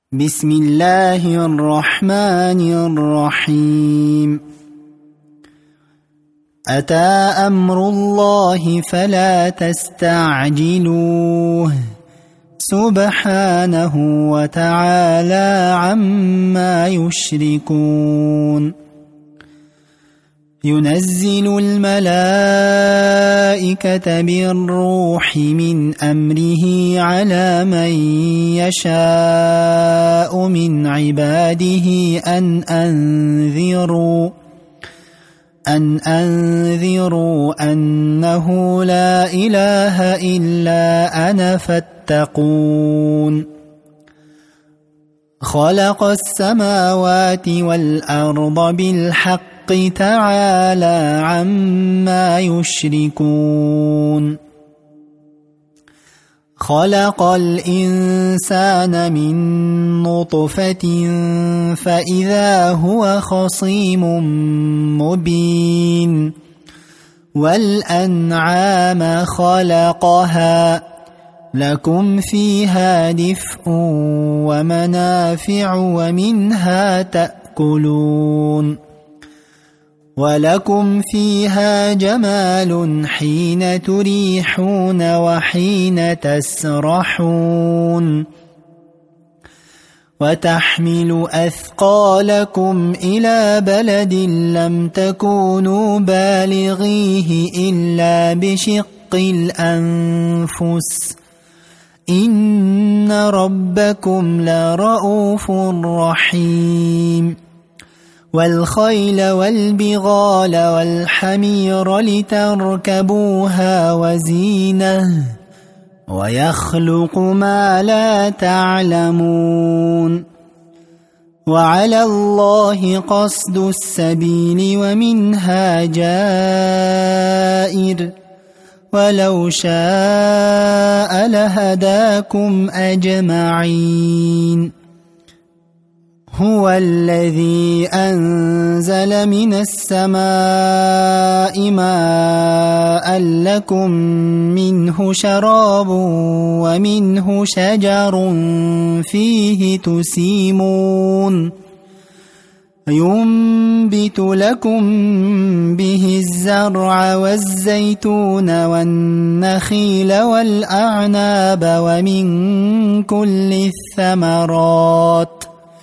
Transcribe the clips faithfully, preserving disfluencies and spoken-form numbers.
بسم الله الرحمن الرحيم. أتى أمر الله فلا تستعجلوه سبحانه وتعالى عما يشركون. ينزل الملائكة بالروح من أمره على من يشاء من عباده أن أنذروا أن أنذروا أنه لا إله إلا أنا فاتقون. خلق السماوات والأرض بالحق تعالى عما يشركون. خلق الإنسان من نطفة فإذا هو خصيم مبين. والأنعام خلقها لكم فيها دفء ومنافع ومنها تأكلون. ولكم فيها جمال حين تريحون وحين تسرحون. وتحمل أثقالكم إلى بلد لم تكونوا بالغيه إلا بشق الأنفس إن ربكم لرؤوف رحيم. والخيل والبغال والحمير لتركبوها وزينة ويخلق ما لا تعلمون. وعلى الله قصد السبيل ومنها جائر ولو شاء لهداكم أجمعين. هو الذي أنزل من السماء ماء لكم منه شراب ومنه شجر فيه تسيمون. ينبت لكم به الزرع والزيتون والنخيل والأعناب ومن كل الثمرات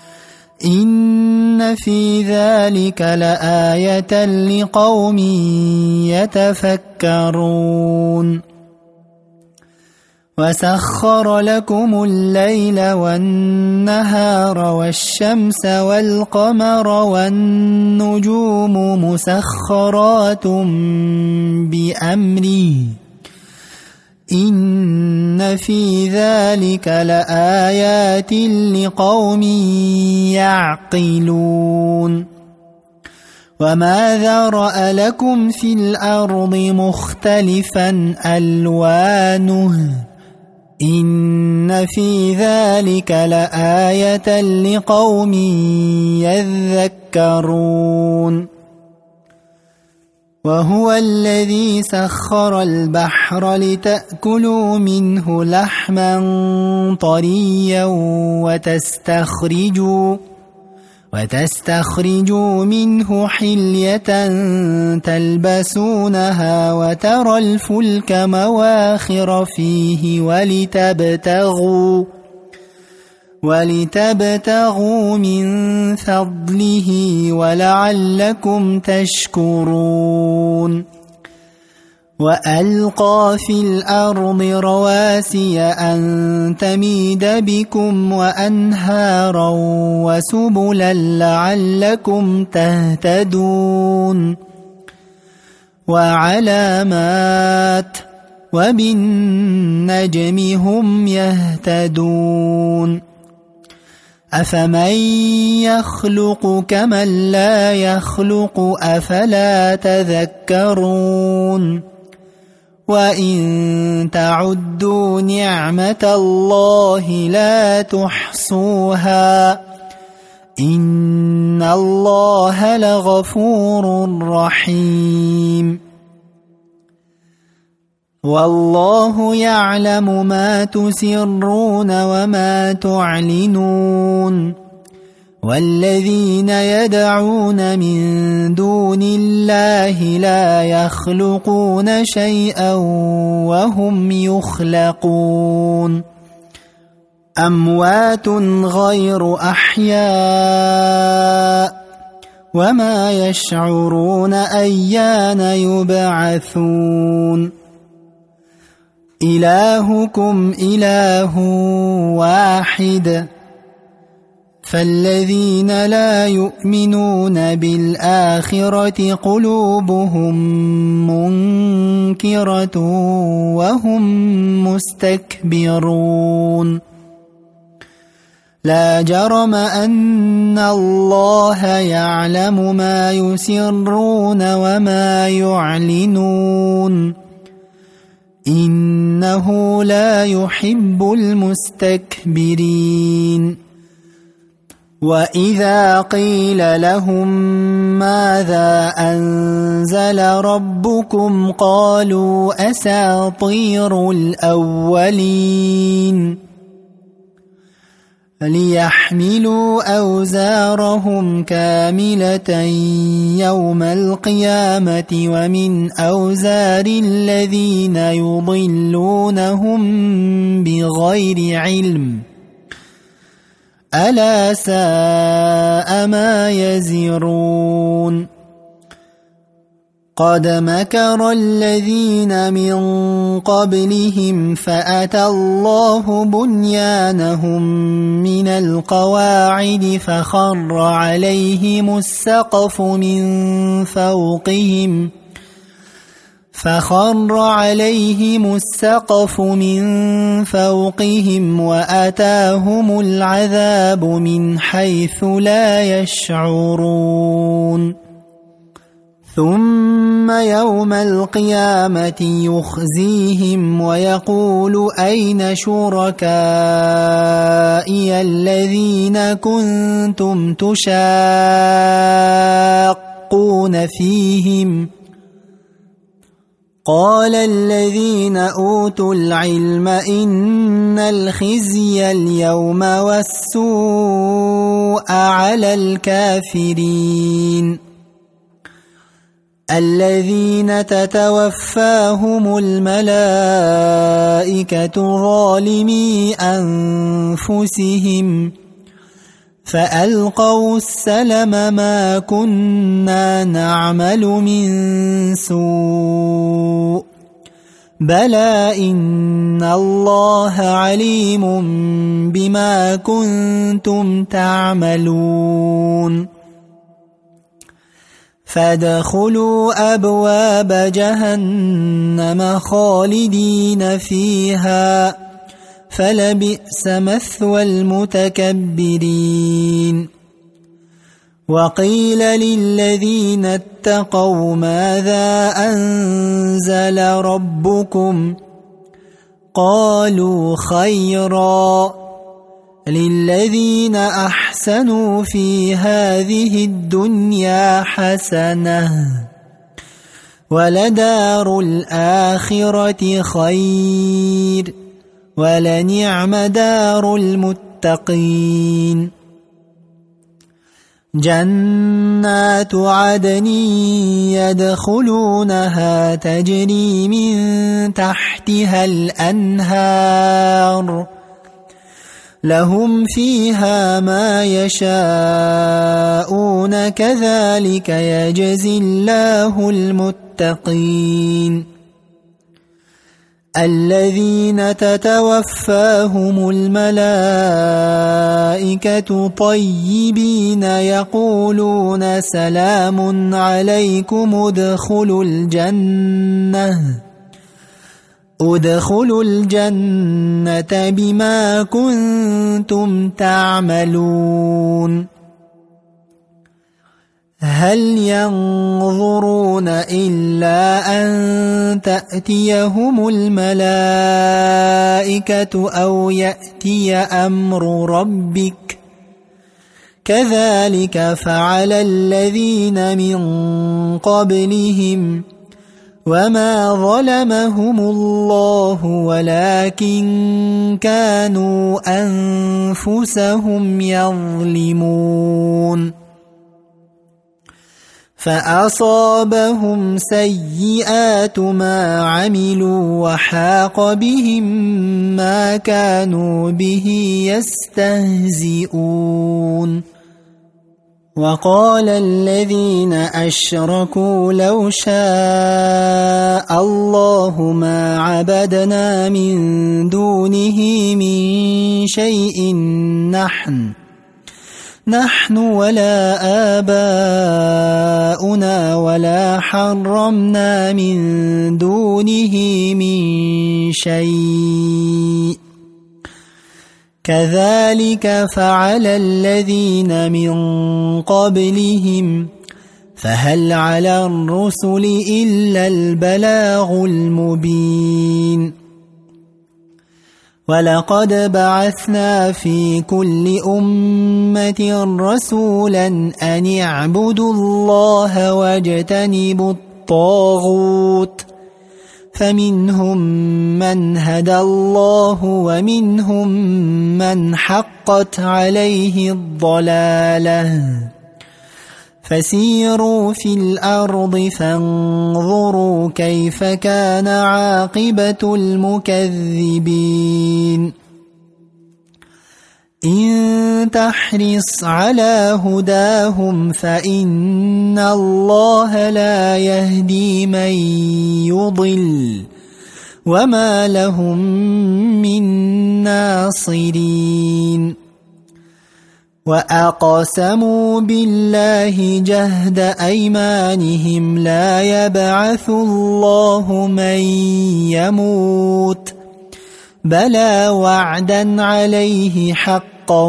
إن في ذلك لآية لقوم يتفكرون. وسخر لكم الليل والنهار والشمس والقمر والنجوم مسخرات بأمره إن في ذلك لآيات لقوم يعقلون. وما ذرأ لكم في الأرض مختلفا ألوانه إن في ذلك لآية لقوم يذكرون. وهو الذي سخر البحر لتأكلوا منه لحما طريا وتستخرجوا وتستخرجوا منه حلية تلبسونها وترى الفلك مواخر فيه ولتبتغوا ولتبتغوا من فضله ولعلكم تشكرون. وألقى في الأرض رواسي أن تميد بكم وأنهارا وسبلا لعلكم تهتدون. وعلامات وبالنجم هم يهتدون. أفمن يخلق كمن لا يخلق أفلا تذكرون. وإن تعدوا نعمة الله لا تحصوها إن الله لغفور رحيم. والله يعلم ما تسرون وما تعلنون والذين يدعون من دون الله لا يخلقون شيئا وهم يخلقون أموات غير أحياء وما يشعرون أيان يبعثون إلهكم إله واحد فالذين لا يؤمنون بالآخرة قلوبهم منكرة وهم مستكبرون لا جرم أن الله يعلم ما يسرون وما يعلنون إنه لا يحب المستكبرين وإذا قيل لهم ماذا أنزل ربكم قالوا أساطير الأولين ليحملوا أوزارهم كاملة يوم القيامة ومن أوزار الذين يضلونهم بغير علم ألا ساء ما يزرون قد مكر الذين من قبلهم فأتى الله بنيانهم من القواعد فخر عليهم السقف من فوقهم فخر عليهم السقف من فوقهم وأتاهم العذاب من حيث لا يشعرون ثم يوم القيامة يخزيهم ويقول أين شركائي الذين كنتم تشاقون فيهم قال الذين أوتوا العلم إن الخزي اليوم والسوء على الكافرين الذين تتوفاهم الملائكة ظالمي أنفسهم فألقوا السلم ما كنا نعمل من سوء بلى إن الله عليم بما كنتم تعملون فادخلوا أبواب جهنم خالدين فيها فلبئس مثوى المتكبرين وقيل للذين اتقوا ماذا أنزل ربكم قالوا خيرا للذين أحسنوا في هذه الدنيا حسنة ولدار الآخرة خير ولنعم دار المتقين جنات عدن يدخلونها تجري من تحتها الأنهار لهم فيها ما يشاءون كذلك يجزي الله المتقين الذين تتوفاهم الملائكة طيبين يقولون سلام عليكم ادخلوا الجنة ادخلوا الجنة بما كنتم تعملون هل ينظرون إلا أن تأتيهم الملائكة أو يأتي أمر ربك كذلك فعل الذين من قبلهم وما ظلمهم الله ولكن كانوا أنفسهم يظلمون فأصابهم سيئات ما عملوا وحاق بهم ما كانوا به يستهزئون وقال الذين أشركوا لو شاء الله ما عبدنا من دونه من شيء نحن نحن ولا آباؤنا ولا حرمنا من دونه من شيء كذلك فعل الذين من قبلهم فهل على الرسل إلا البلاغ المبين ولقد بعثنا في كل أمة رسولا أن اعبدوا الله واجتنبوا الطاغوت فمنهم من هدى الله ومنهم من حقت عليه الضلالة فسيروا في الأرض فانظروا كيف كان عاقبة المكذبين إن تحرص على هداهم فإن الله لا يهدي من يضل وما لهم من ناصرين وأقسموا بالله جهد أيمانهم لا يبعث الله من يموت بلى وعدا عليه حقا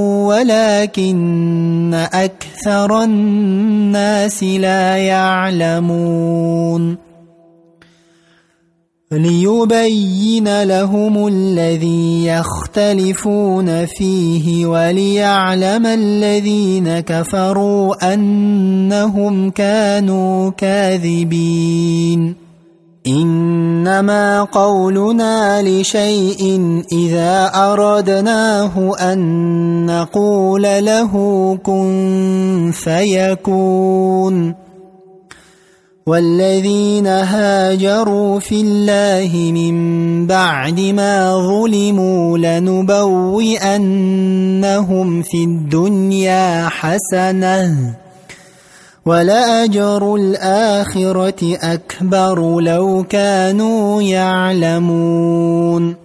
ولكن أكثر الناس لا يعلمون ليبين لهم الذي يختلفون فيه وليعلم الذين كفروا أنهم كانوا كاذبين إنما قولنا لشيء إذا أردناه أن نقول له كن فيكون والذين هاجروا في الله من بعد ما ظلموا لنبوئنهم في الدنيا حسنة ولأجر الآخرة أكبر لو كانوا يعلمون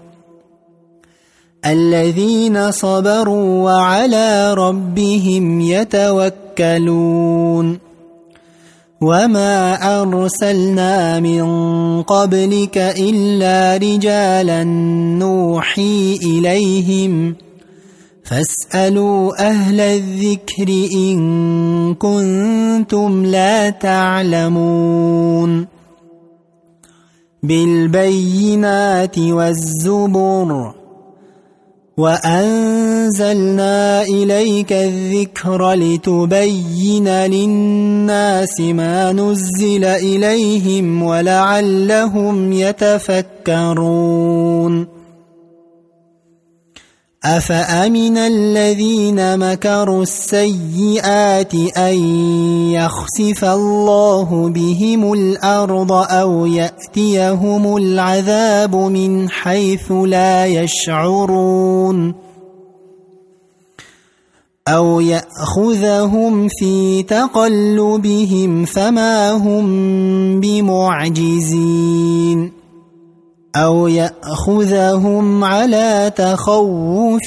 الذين صبروا وعلى ربهم يتوكلون وما أرسلنا من قبلك إلا رجالا نوحي إليهم فاسألوا أهل الذكر إن كنتم لا تعلمون بالبينات والزبر وأنزلنا إليك الذكر لتبين للناس ما نزل إليهم ولعلهم يتفكرون أفأمن الذين مكروا السيئات أن يخسف الله بهم الأرض أو يأتيهم العذاب من حيث لا يشعرون أو يأخذهم في تقلبهم فما هم بمعجزين أو يأخذهم على تخوف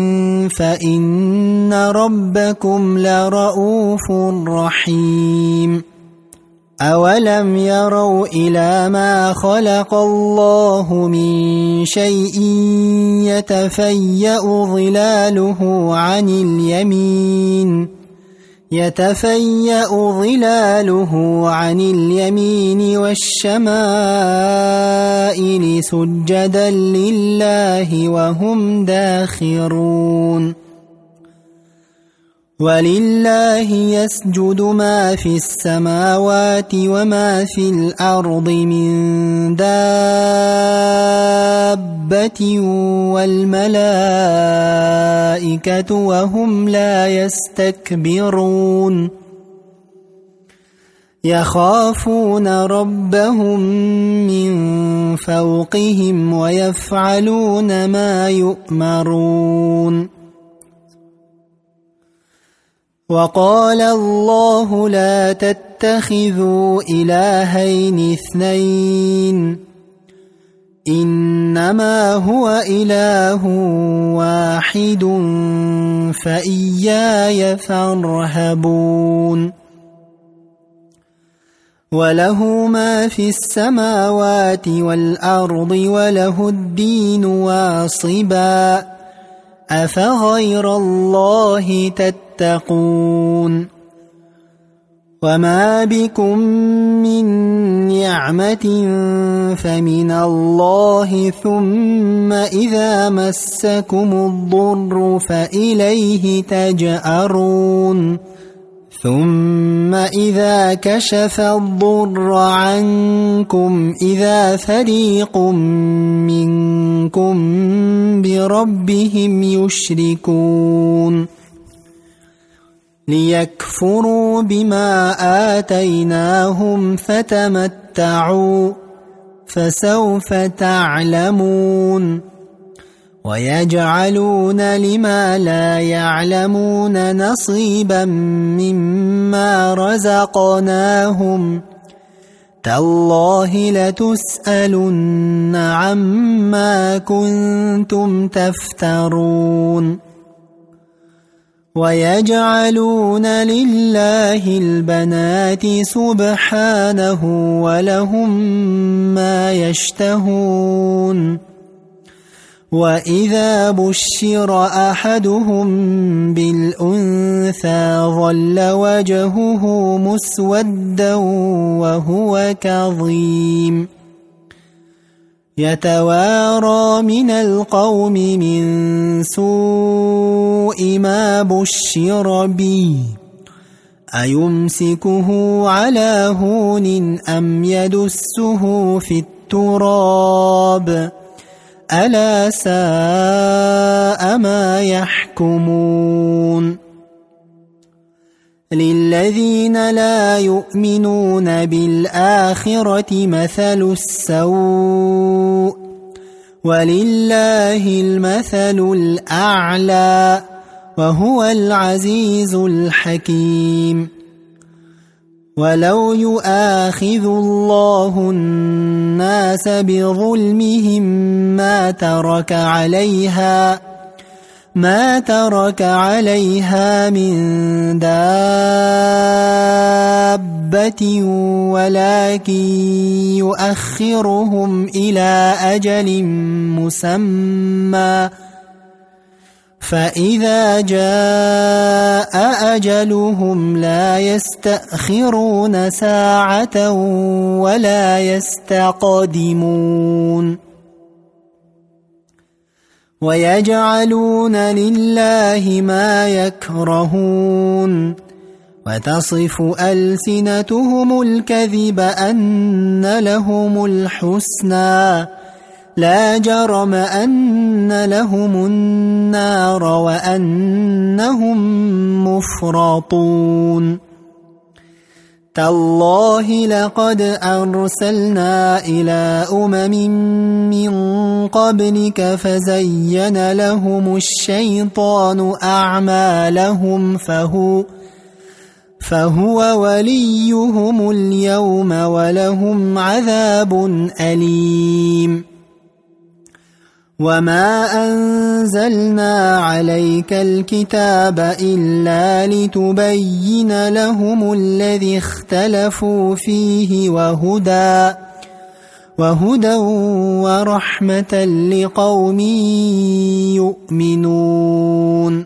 فإن ربكم لرؤوف رحيم أولم يروا إلى ما خلق الله من شيء يتفيأ ظلاله عن اليمين يتفيأ ظلاله عن اليمين والشمائل سجدا لله وهم داخرون ولله يسجد ما في السماوات وما في الأرض من دابة والملائكة وهم لا يستكبرون يخافون ربهم من فوقهم ويفعلون ما يؤمرون وقال الله لا تتخذوا إلهين اثنين إنما هو إله واحد فإياي فارهبون وله ما في السماوات والأرض وله الدين واصبا أفغير الله تتقون وما بكم من نعمة فمن الله ثم إذا مسكم الضر فإليه تجأرون ثم إذا كشف الضر عنكم إذا فريق منكم بربهم يشركون ليكفروا بما آتيناهم فتمتعوا فسوف تعلمون ويجعلون لما لا يعلمون نصيبا مما رزقناهم تالله لتسألن عما كنتم تفترون ويجعلون لله البنات سبحانه ولهم ما يشتهون وإذا بشر أحدهم بالأنثى ظل وجهه مسودا وهو كظيم يتوارى من القوم من سوء ما بشر به أيمسكه على هون أم يدسه في التراب ألا ساء ما يحكمون للذين لا يؤمنون بالآخرة مثل السوء ولله المثل الأعلى وهو العزيز الحكيم ولو يؤاخذ الله الناس بظلمهم ما ترك عليها ما ترك عليها من دابة ولكن يؤخرهم إلى أجل مسمى فإذا جاء أجلهم لا يستأخرون ساعة ولا يستقدمون ويجعلون لله ما يكرهون وتصف ألسنتهم الكذب أن لهم الحسنى لا جرم أن لهم النار وأنهم مفرطون تالله لقد أرسلنا إلى أمم من قبلك فزين لهم الشيطان أعمالهم فهو فهو وليهم اليوم ولهم عذاب أليم وما أنزلنا عليك الكتاب إلا لتبين لهم الذي اختلفوا فيه وهدى وهدى ورحمة لقوم يؤمنون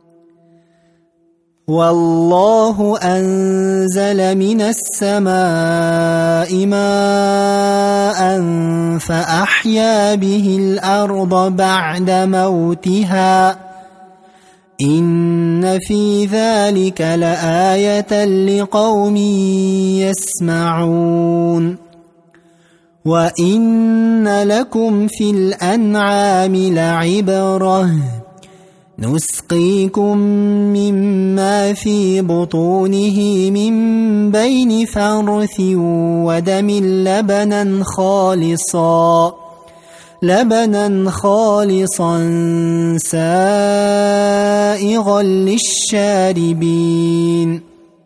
والله أنزل من السماء ماء فأحيا به الأرض بعد موتها إن إن في ذلك لآية لقوم يسمعون وإن لكم في الأنعام لعبرة نسقيكم مما في بطونه من بين فرث ودم لبنا خالصا لبنا خالصا سائغا للشاربين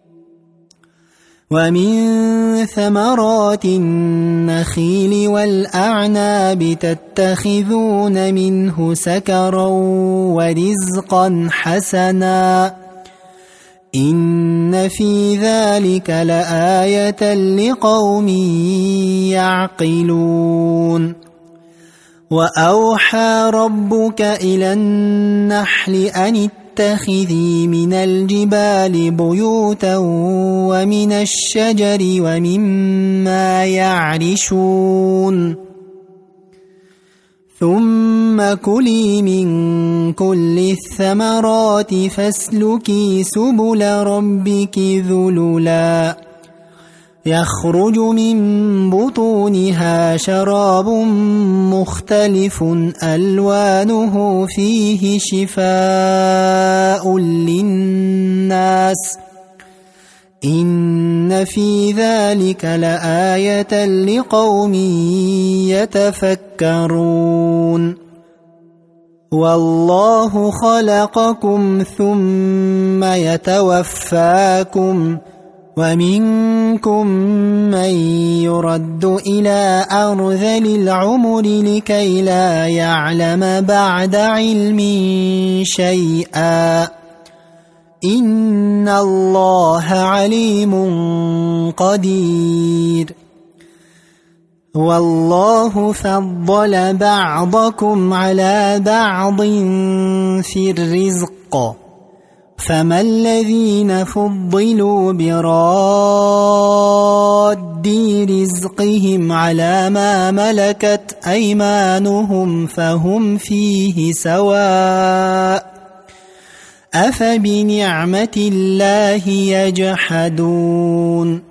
ومن ثمرات النخيل والأعناب تتخذون منه سكرا ورزقا حسنا إن في ذلك لآية لقوم يعقلون وأوحى ربك إلى النحل أن اتخذي من الجبال بيوتا ومن الشجر ومما يعرشون ثم كلي من كل الثمرات فاسلكي سبل ربك ذللا يخرج من بطونها شراب مختلف ألوانه فيه شفاء للناس إن في ذلك لآية لقوم يتفكرون والله خلقكم ثم يتوفاكم ومنكم من يرد إلى أرذل العمر لكي لا يعلم بعد علم شيئا إن الله عليم قدير والله فضل بعضكم على بعض في الرزق فما الذين فضلوا براد رزقهم على ما ملكت أيمانهم فهم فيه سواء أفبنعمة الله يجحدون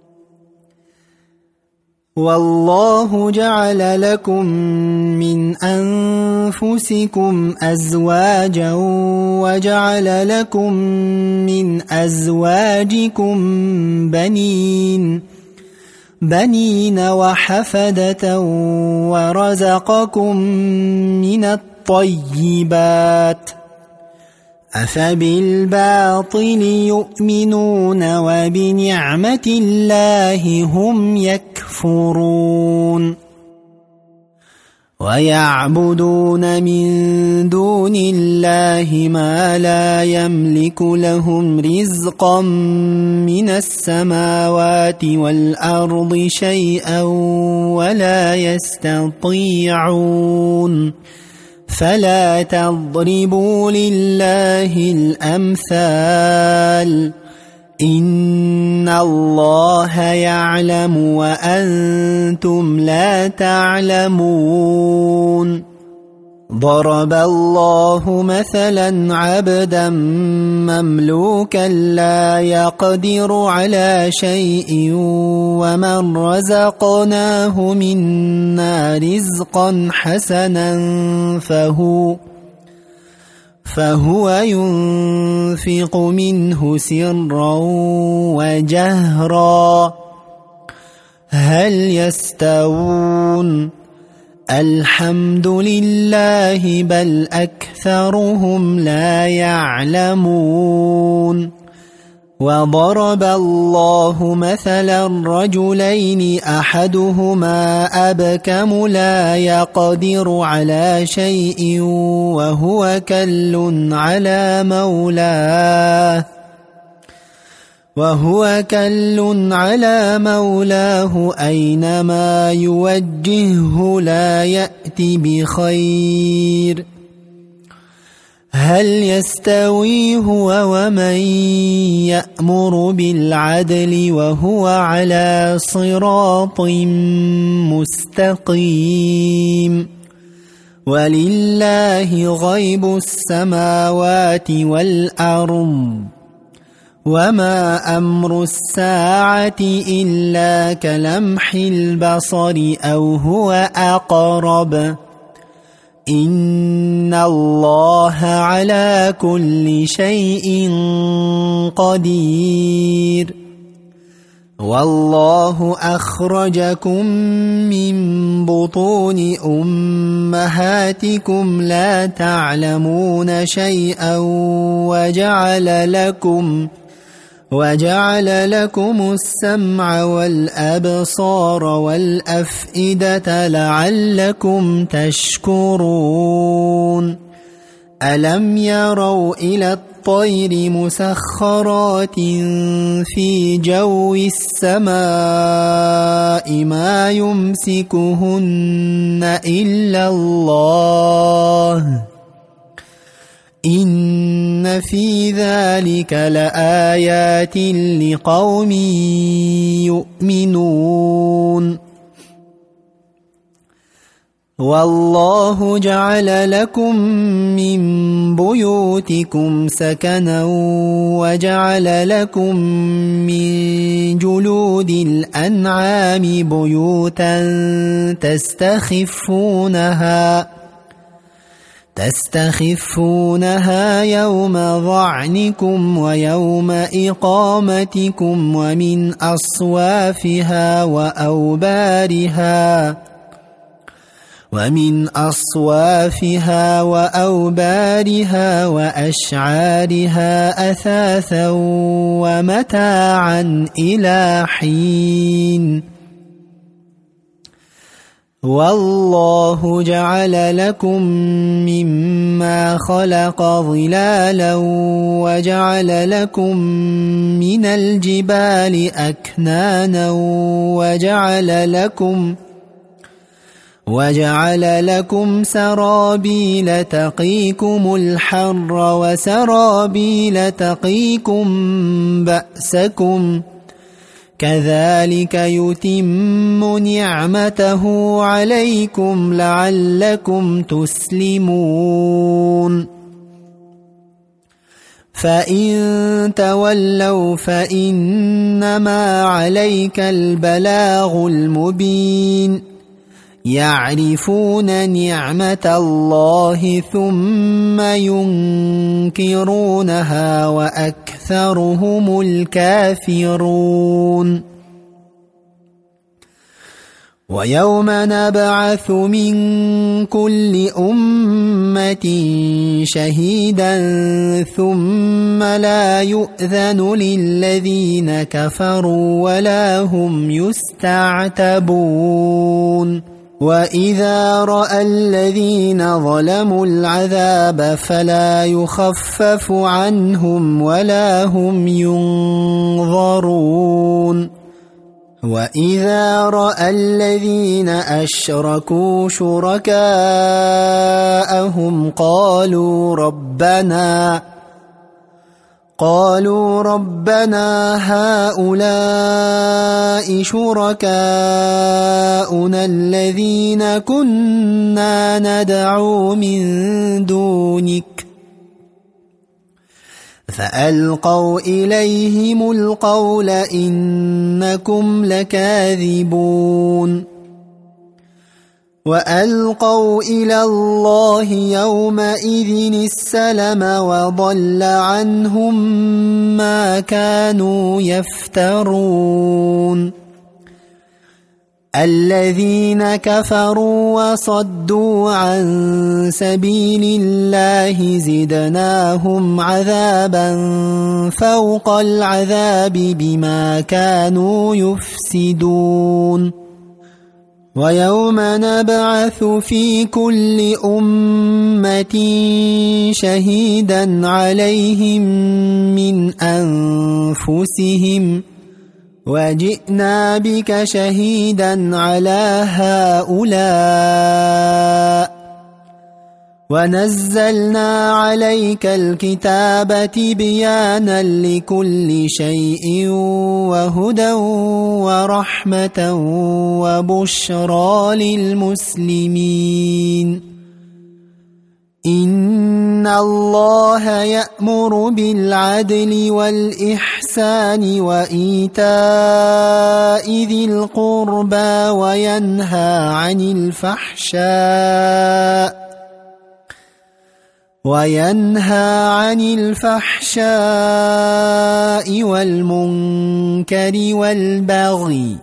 والله جعل لكم من أنفسكم أزواجا وجعل لكم من أزواجكم بنين بنين وحفدة ورزقكم من الطيبات أفبالباطل يؤمنون وبنعمة الله هم يكفرون ويعبدون من دون الله ما لا يملك لهم رزقا من السماوات والأرض شيئا ولا يستطيعون فلا تضربوا لله الأمثال إن الله يعلم وأنتم لا تعلمون ضرب الله مثلا عبدا مملوكا لا يقدر على شيء ومن رزقناه منا رزقا حسنا فهو فهو ينفق منه سرا وجهرا هل يستوون الحمد لله بل أكثرهم لا يعلمون وضرب الله مثلا رجلين أحدهما أبكم لا يقدر على شيء وهو كل على مولاه وهو كل على مولاه أينما يوجهه لا يأتي بخير هل يستوي هو ومن يأمر بالعدل وهو على صراط مستقيم ولله غيب السماوات والأرض وما أمر الساعة إلا كلمح البصر أو هو أقرب إن الله على كل شيء قدير والله أخرجكم من بطون أمهاتكم لا تعلمون شيئا وجعل لكم وجعل لكم السمع والأبصار والأفئدة لعلكم تشكرون ألم يروا إلى الطير مسخرات في جو السماء ما يمسكهن إلا الله إن في ذلك لآيات لقوم يؤمنون والله جعل لكم من بيوتكم سكنا وجعل لكم من جلود الأنعام بيوتا تستخفونها تستخفونها يوم ظعنكم ويوم إقامتكم ومن أصوافها وأوبارها ومن أصوافها وأوبارها وأشعارها أثاثا ومتاعا إلى حين والله جعل لكم مما خلق ظلالا وجعل لكم من الجبال أكنانا وجعل لكم وجعل لكم سرابيل تقيكم الحر وسرابيل تقيكم بأسكم كذلك يتم نعمته عليكم لعلكم تسلمون فإن تولوا فإنما عليك البلاغ المبين يعرفون نعمة الله ثم ينكرونها وأكثرهم الكافرون ويوم نبعث من كل أمة شهيدا ثم لا يؤذن للذين كفروا ولا هم يستعتبون وإذا رأى الذين ظلموا العذاب فلا يخفف عنهم ولا هم ينظرون وإذا رأى الذين أشركوا شركاءهم قالوا ربنا قالوا ربنا هؤلاء شركاؤنا الذين كنا ندعو من دونك فألقوا إليهم القول إنكم لكاذبون وألقوا إلى الله يومئذ السلم وضل عنهم ما كانوا يفترون الذين كفروا وصدوا عن سبيل الله زدناهم عذابا فوق العذاب بما كانوا يفسدون ويوم نبعث في كل أمة شهيدا عليهم من أنفسهم وجئنا بك شهيدا على هؤلاء ونزلنا عليك الكتاب تبيانا لكل شيء وهدى ورحمة وبشرى للمسلمين إن الله يأمر بالعدل والإحسان وإيتاء ذي القربى وينهى عن الفحشاء وينهى عن الفحشاء والمنكر والبغي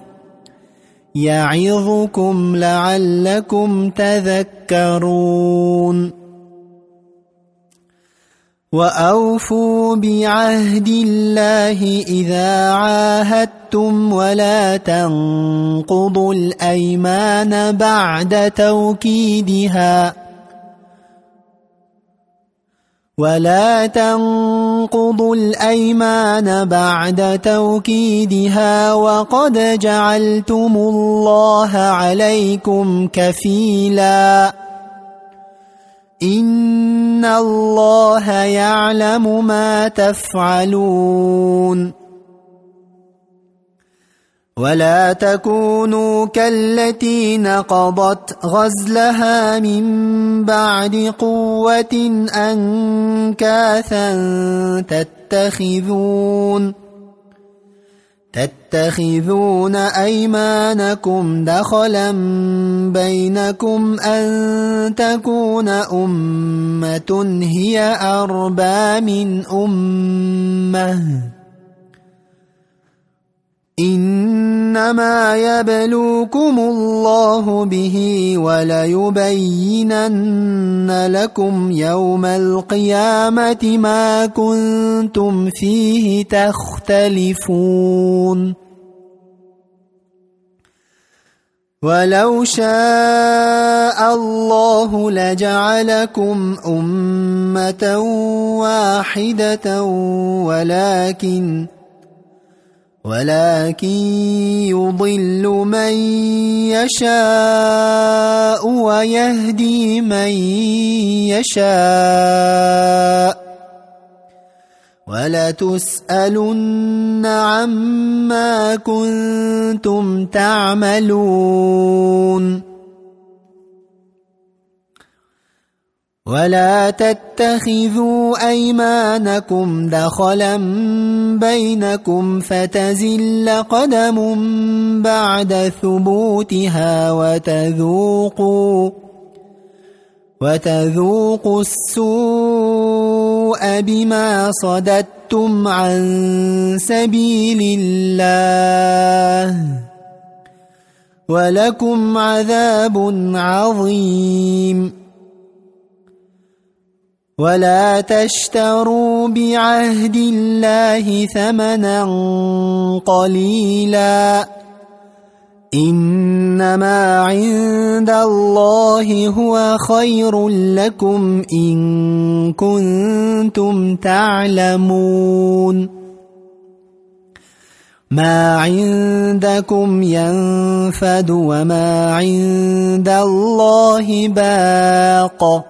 يعظكم لعلكم تذكرون وأوفوا بعهد الله إذا عاهدتم ولا تنقضوا الأيمان بعد توكيدها ولا تنقضوا الأيمان بعد توكيدها وقد جعلتم الله عليكم كفيلا إن الله يعلم ما تفعلون ولا تكونوا كالتي نقضت غزلها من بعد قوة أنكاثا تتخذون تتخذون أيمانكم دخلا بينكم أن تكون أمة هي أربى من أمة إنما يبلوكم الله به وليبينن لكم يوم القيامة ما كنتم فيه تختلفون ولو شاء الله لجعلكم أمة واحدة ولكن ولكن يضل من يشاء ويهدي من يشاء ولتسألن عما كنتم تعملون ولا تتخذوا أيمانكم دخلا بينكم فتزل قدم بعد ثبوتها وتذوقوا وتذوقوا السوء بما صددتم عن سبيل الله ولكم عذاب عظيم ولا تشتروا بعهد الله ثمنا قليلا إنما عند الله هو خير لكم إن كنتم تعلمون ما عندكم ينفد وما عند الله باق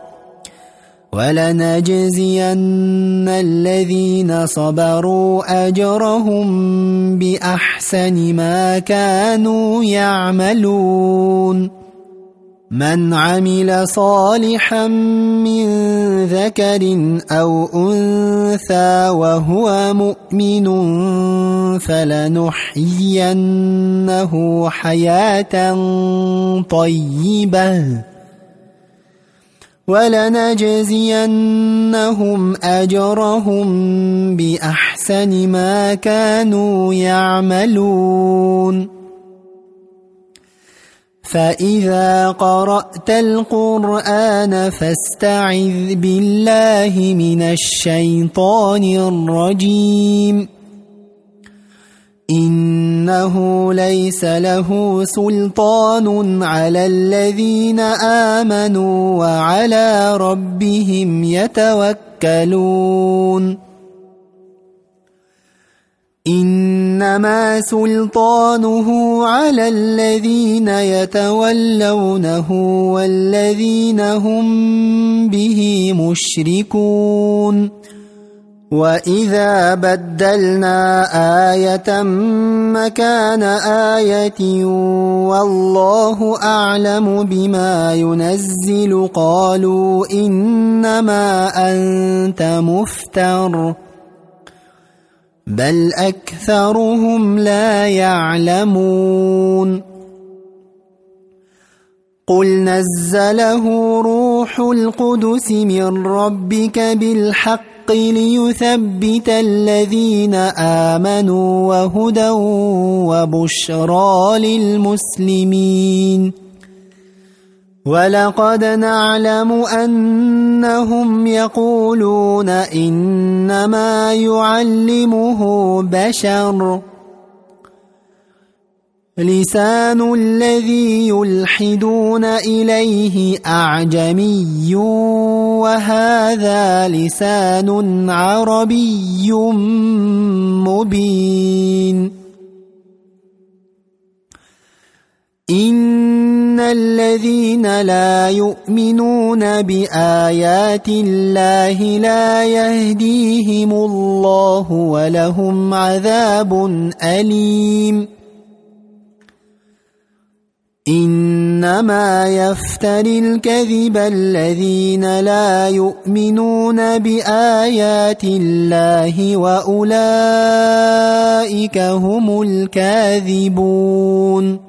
ولنجزين الذين صبروا أجرهم بأحسن ما كانوا يعملون من عمل صالحا من ذكر أو أنثى وهو مؤمن فلنحيينه حياة طيبة ولنجزينهم أجرهم بأحسن ما كانوا يعملون فإذا قرأت القرآن فاستعذ بالله من الشيطان الرجيم إنه ليس له سلطان على الذين آمنوا وعلى ربهم يتوكلون إنما سلطانه على الذين يتولونه والذين هم به مشركون وإذا بدلنا آية مكان آية والله أعلم بما ينزل قالوا إنما أنت مفتر بل أكثرهم لا يعلمون قل نزله روح القدس من ربك بالحق ليثبت الذين آمنوا وهدى وبشرى للمسلمين ولقد نعلم أنهم يقولون إنما يعلمه بشر لسان الذي يلحدون إليه أعجمي وهذا لسان عربي مبين إن الذين لا يؤمنون بآيات الله لا يهديهم الله ولهم عذاب أليم إنما يفتري الكذب الذين لا يؤمنون بآيات الله وأولئك هم الكاذبون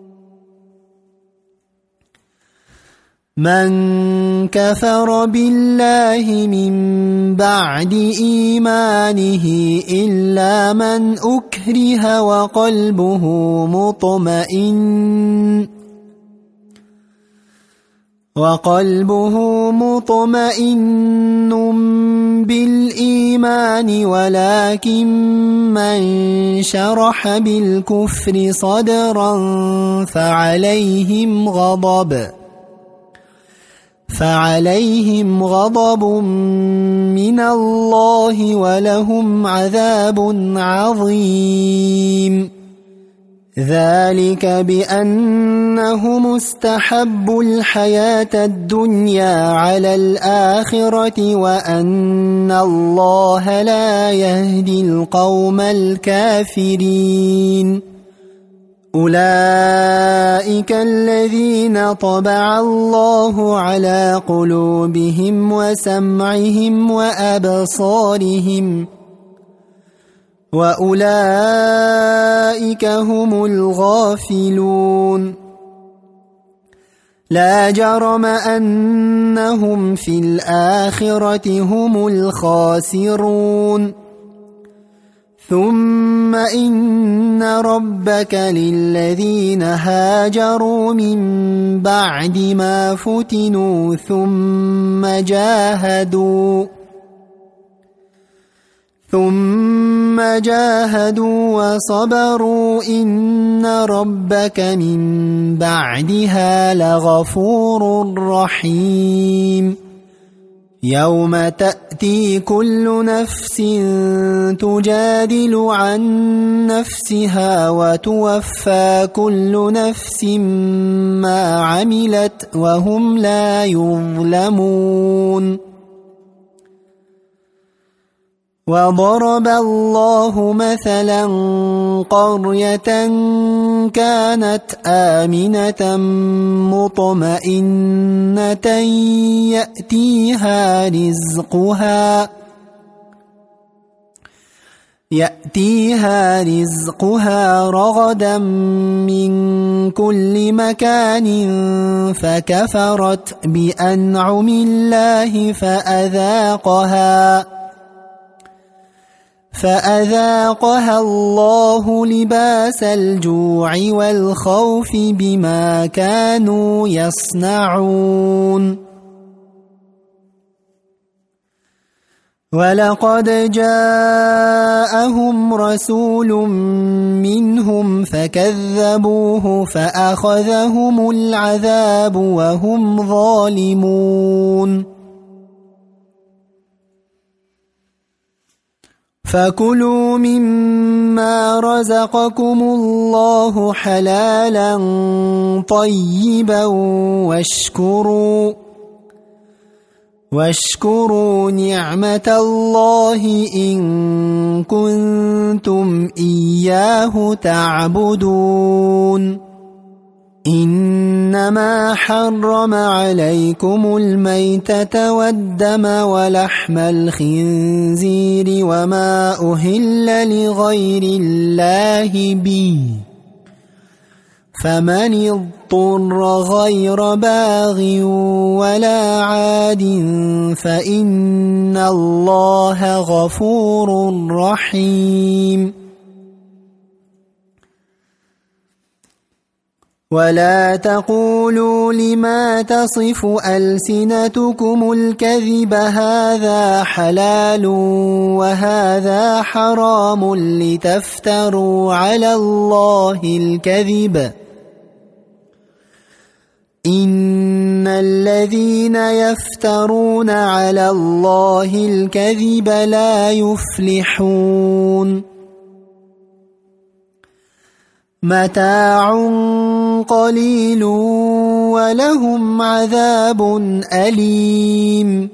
من كفر بالله من بعد إيمانه إلا من أكره وقلبه مطمئن وقلبه مطمئن بالإيمان ولكن من شرح بالكفر صدرا فعليهم غضب فعليهم غضب من الله ولهم عذاب عظيم ذلك بأنهم استحبوا الحياة الدنيا على الآخرة وأن الله لا يهدي القوم الكافرين أولئك الذين طبع الله على قلوبهم وسمعهم وأبصارهم وأولئك هم الغافلون لا جرم أنهم في الآخرة هم الخاسرون ثم إن ربك للذين هاجروا من بعد ما فتنوا ثم جاهدوا ثم جاهدوا وصبروا إن ربك من بعدها لغفور رحيم يوم تأتي كل نفس تجادل عن نفسها وتوفى كل نفس ما عملت وهم لا يظلمون وضرب الله مثلا قرية كانت آمنة مطمئنة يأتيها رزقها يأتيها رزقها رغدا من كل مكان فكفرت بأنعم الله فأذاقها فأذاقها الله لباس الجوع والخوف بما كانوا يصنعون ولقد جاءهم رسول منهم فكذبوه فأخذهم العذاب وهم ظالمون فكلوا مما رزقكم الله حلالا طيبا واشكروا واشكروا نعمة الله إن كنتم إياه تعبدون إنما حرم عليكم الميتة والدم ولحم الخنزير وما أهل لغير الله به فمن اضطر غير باغ ولا عاد فإن الله غفور رحيم ولا تقولوا لما تصف ألسنتكم الكذب هذا حلال وهذا حرام لتفتروا على الله الكذب إن الذين يفترون على الله الكذب لا يفلحون متاع قليل ولهم عذاب أليم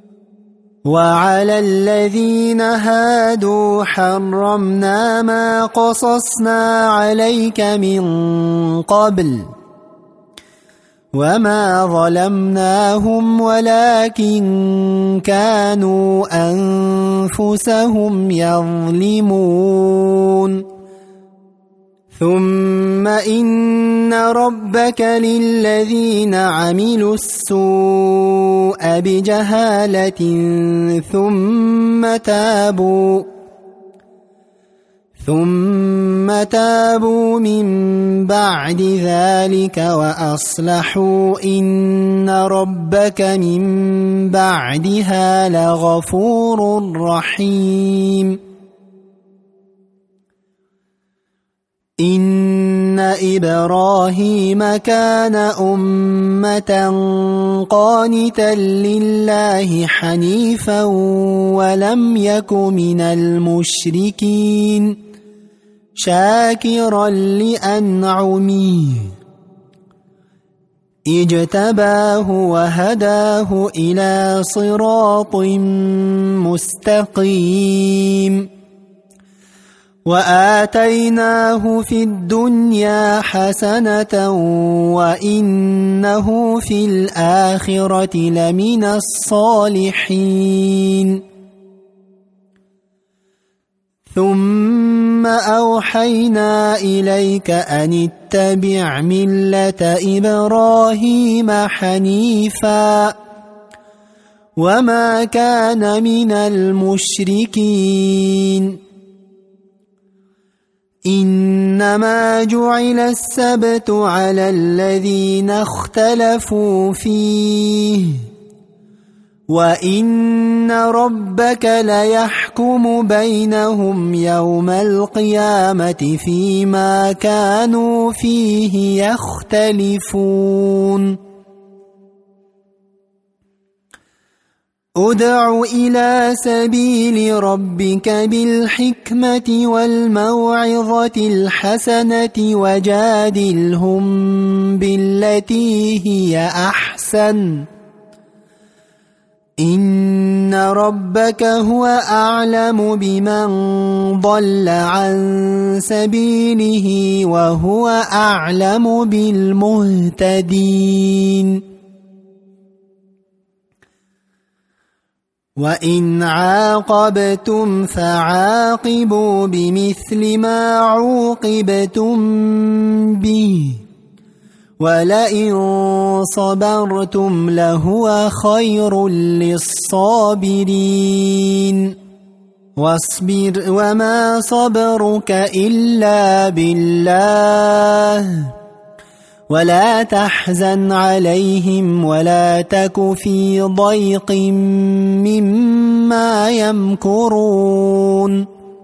وعلى الذين هادوا حرمنا ما قصصنا عليك من قبل وما ظلمناهم ولكن كانوا أنفسهم يظلمون ثم إن ربك للذين عملوا السوء بجهالة ثم تابوا ثم تابوا من بعد ذلك وأصلحوا إن ربك من بعدها لغفور رحيم إن إبراهيم كان أمة قانتا لله حنيفا ولم يك من المشركين شاكرا لأنعمه اجتباه وهداه إلى صراط مستقيم وآتيناه في الدنيا حسنة وإنه في الآخرة لمن الصالحين ثم أوحينا إليك أن اتبع ملة إبراهيم حنيفا وما كان من المشركين إنما جعل السبت على الذين اختلفوا فيه وإن ربك ليحكم بينهم يوم القيامة فيما كانوا فيه يختلفون ادع إلى سبيل ربك بالحكمة والموعظة الحسنة وجادلهم بالتي هي أحسن إن ربك هو أعلم بمن ضل عن سبيله وهو أعلم بالمهتدين وإن عاقبتم فعاقبوا بمثل ما عوقبتم به ولئن صبرتم لهو خير للصابرين واصبر وما صبرك إلا بالله ولا تحزن عليهم ولا تك في ضيق مما يمكرون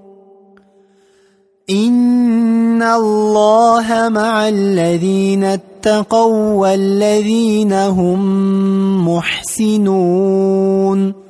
إن الله مع الذين اتقوا والذين هم محسنون